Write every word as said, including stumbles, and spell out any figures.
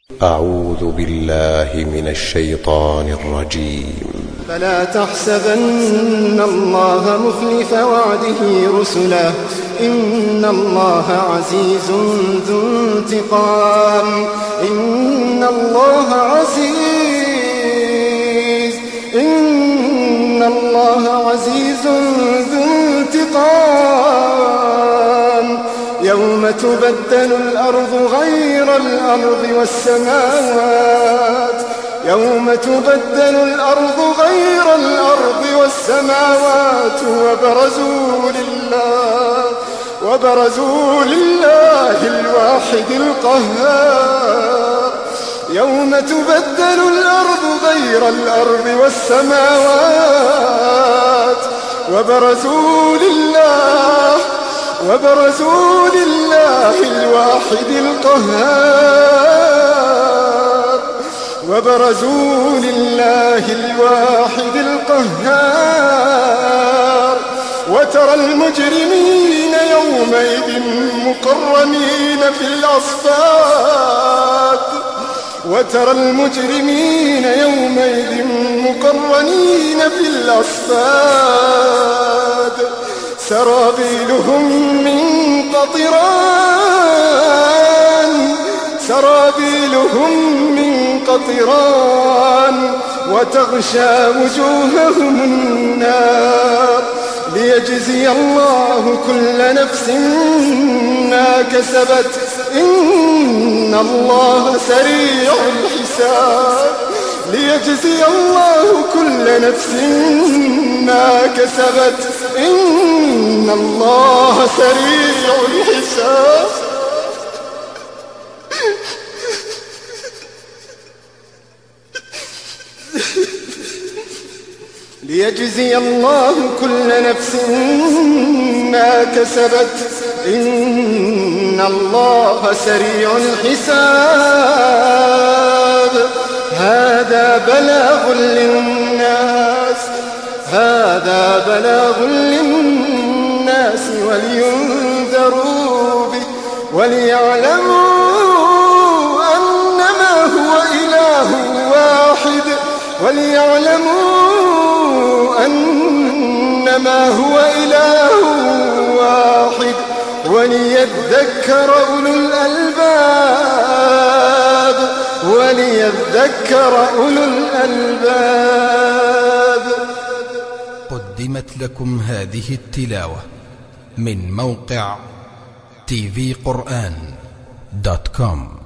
أعوذ بالله من الشيطان الرجيم. فلا تحسبن الله مخلف وعده رسله إن الله عزيز ذو انتقام إن الله عزيز إن الله عزيز ذو انتقام يوم تبدل الأرض غير الأرض والسماوات يوم تبدل الأرض غير الأرض والسماوات وبرزوا لله وبرزوا لله الواحد القهار يوم تبدل الأرض غير الأرض والسماوات وبرزوا لله وبرزوا لله الواحد القهار وبرزوا لله الواحد القهار وترى المجرمين يومئذ مقرنين في الأصفاد وترى المجرمين يومئذ مقرنين في الأصفاد سرابيلهم من قطران سرابيلهم من قطران وتغشى وجوههم النار ليجزي الله كل نفس ما كسبت إن الله سريع الحساب ليجزي الله كل نفس ما كسبت إن الله سريع الحساب ليجزي الله كل نفس ما كسبت إن الله سريع الحساب هذا بلاغ للناس هذا بلاغ للناس ولينذروا به وليعلموا أنما هو إله واحد وليعلموا أنما هو إله واحد وليذكر أولو الألباب وليذكر أولو الألباب. قدمت لكم هذه التلاوة من موقع تي في قرآن دوت كوم.